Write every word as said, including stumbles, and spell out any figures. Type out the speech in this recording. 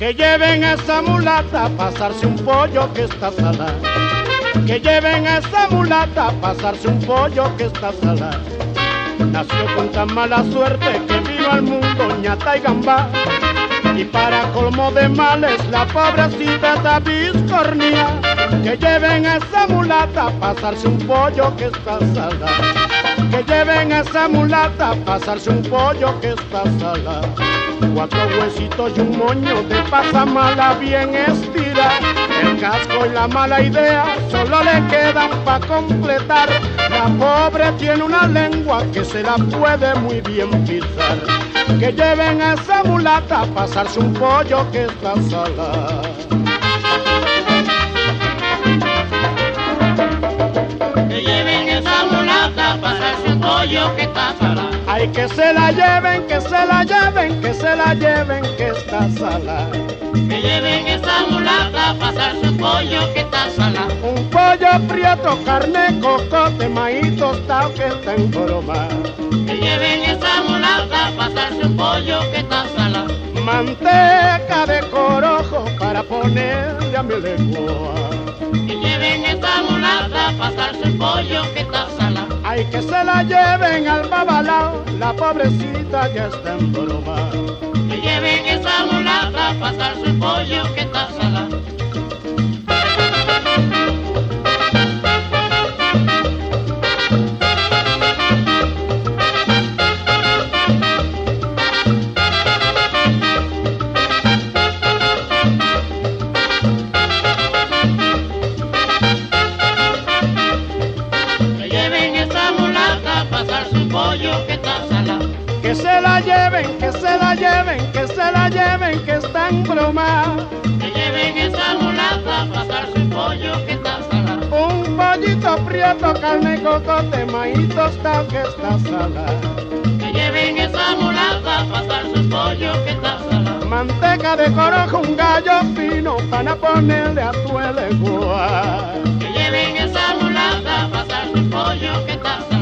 Que lleven a esa mulata a pasarse un pollo que está salado. Que lleven a esa mulata a pasarse un pollo que está salado. Nació con tan mala suerte que vino al mundo ñata y gambá. Y para colmo de males la pobrecita está biscornía. Que lleven a esa mulata a pasarse un pollo que está salado. Que lleven a esa mulata a pasarse un pollo que está salado. Cuatro huesitos y un moño de pasamala bien estira. El casco y la mala idea solo le quedan pa' completar. La pobre tiene una lengua que se la puede muy bien pisar. Que lleven a esa mulata a pasarse un pollo que está salado. Que lleven esa mulata a pasarse un pollo que está salado. Ay, que se la lleven, que se la lleven, que se la lleven, que está salada. Que lleven esa mulata a pasarse un pollo que está salado. Un pollo prieto, carne, cocote, maíz tostado que está en broma. Que lleven esa mulata a pasarse un pollo que está salado. Manteca de corojo para ponerle a mi lengua. Que lleven esa mulata a pasarse un pollo que está salado. Ay, que se la lleven al babalao, la pobrecita ya está en broma. Que lleven esa mulata a pasarse un pollo que está salado. Que se la lleven, que se la lleven, que se la lleven, que está en broma. Que lleven esa mulata a pasarse un pollo que está salado. Un pollito prieto, carne, cocote, maíz tostado que está salado. Que lleven esa mulata a pasarse un pollo que está salado. Manteca de corojo, un gallo fino para ponerle a tu lengua. Que lleven esa mulata a pasarse un pollo que está salado.